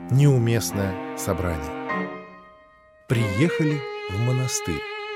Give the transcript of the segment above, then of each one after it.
неуместное собрание. Приехали в монастырь.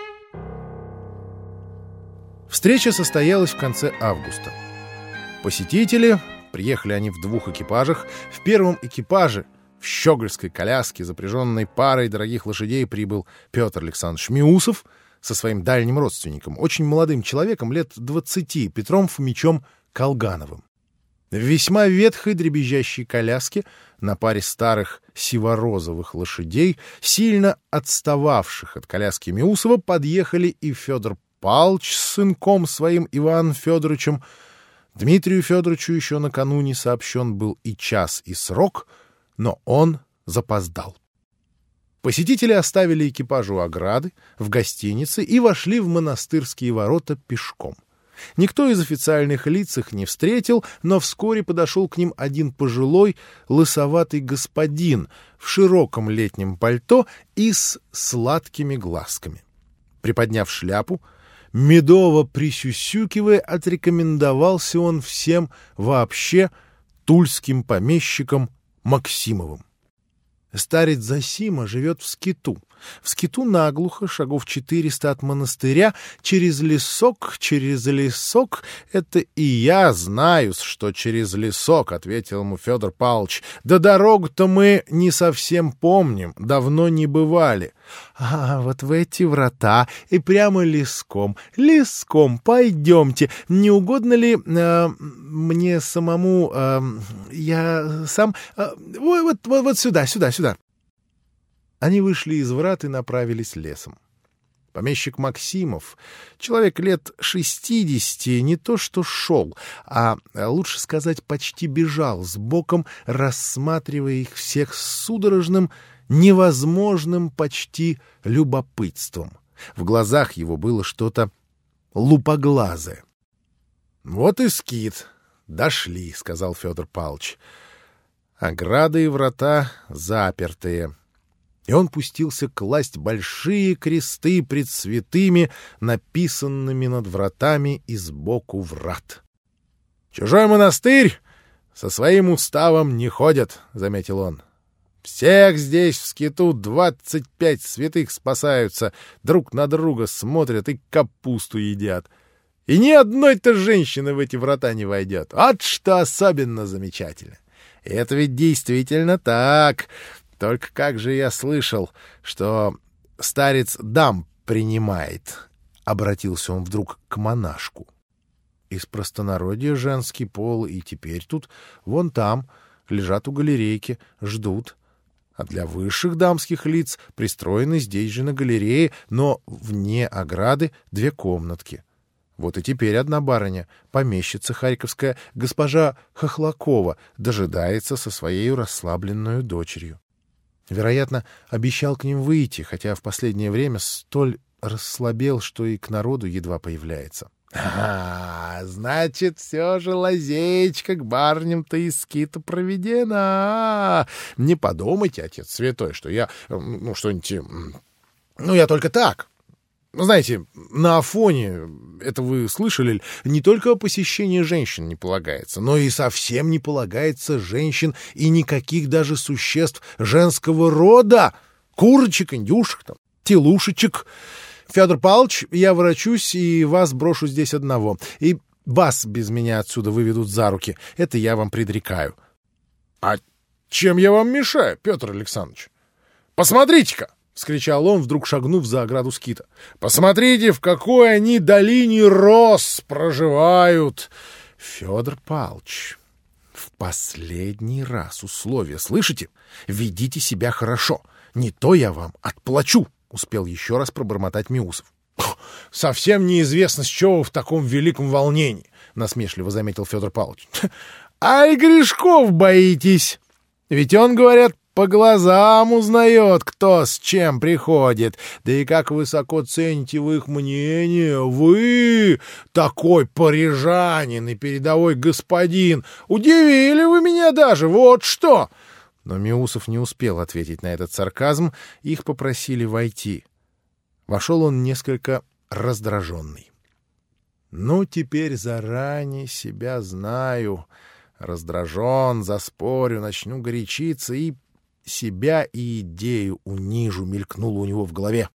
Встреча состоялась в конце августа. Посетители, приехали они в 2 экипажах. В первом экипаже, в щегольской коляске, запряженной парой дорогих лошадей, прибыл Петр Александрович Миусов со своим дальним родственником, очень молодым человеком, лет 20, Петром Фомичом Колгановым. В весьма ветхой дребезжащей коляске на паре старых сиворозовых лошадей, сильно отстававших от коляски Миусова, подъехали и Федор Палыч с сынком своим Иваном Федоровичем. Дмитрию Федоровичу еще накануне сообщен был и час, и срок, но он запоздал. Посетители оставили экипаж у ограды, в гостинице и вошли в монастырские ворота пешком. Никто из официальных лиц их не встретил, но вскоре подошел к ним один пожилой, лысоватый господин в широком летнем пальто и с сладкими глазками. Приподняв шляпу, медово присюсюкивая, отрекомендовался он всем вообще тульским помещиком Максимовым. Старец Зосима живет в скиту. В скиту наглухо, шагов 400 от монастыря, через лесок. Это и я знаю, что через лесок, — ответил ему Федор Павлович. Да дорогу-то мы не совсем помним, давно не бывали. А вот в эти врата и прямо леском пойдемте. Не угодно ли мне самому, я сам, вот сюда. Они вышли из врат и направились лесом. Помещик Максимов, человек лет 60, не то что шел, а лучше сказать, почти бежал сбоком, рассматривая их всех с судорожным, невозможным почти любопытством. В глазах его было что-то лупоглазое. — Вот и скит. Дошли, — сказал Федор Павлович. Ограды и врата запертые. И он пустился класть большие кресты пред святыми, написанными над вратами и сбоку врат. — Чужой монастырь со своим уставом не ходят, — заметил он. — Всех здесь в скиту 25 святых спасаются, друг на друга смотрят и капусту едят. И ни одной-то женщины в эти врата не войдет. Вот что особенно замечательно. И это ведь действительно так. Только как же я слышал, что старец дам принимает, — обратился он вдруг к монашку. Из простонародья женский пол, и теперь тут, вон там, лежат у галерейки, ждут. А для высших дамских лиц пристроены здесь же на галерее, но вне ограды 2 комнатки. Вот и теперь одна барыня, помещица харьковская, госпожа Хохлакова, дожидается со своей расслабленную дочерью. Вероятно, обещал к ним выйти, хотя в последнее время столь расслабел, что и к народу едва появляется. — значит, все же лазеечка к барням-то из скита проведена. Не подумайте, отец святой, что я, что-нибудь... я только так. Знаете, на Афоне, это вы слышали, не только посещение женщин не полагается, но и совсем не полагается женщин и никаких даже существ женского рода. Курочек, индюшек, там, телушечек. Федор Павлович, я ворочусь и вас брошу здесь одного. И вас без меня отсюда выведут за руки. Это я вам предрекаю. — А чем я вам мешаю, Петр Александрович? Посмотрите-ка! — вскричал он, вдруг шагнув за ограду скита. — Посмотрите, в какой они долине роз проживают! — Федор Павлович, в последний раз условие, слышите? Ведите себя хорошо. Не то я вам отплачу, — успел еще раз пробормотать Миусов. — Совсем неизвестно, с чего вы в таком великом волнении, — насмешливо заметил Федор Павлович. — Ай, грешков боитесь! Ведь он, говорят, по глазам узнает, кто с чем приходит. Да и как высоко цените вы их мнение. Вы, такой парижанин и передовой господин, удивили вы меня даже, вот что!» Но Миусов не успел ответить на этот сарказм, их попросили войти. Вошел он несколько раздраженный. «Ну, теперь заранее себя знаю. Раздражен, заспорю, начну горячиться и себя и идею унижу, мелькнуло у него в голове.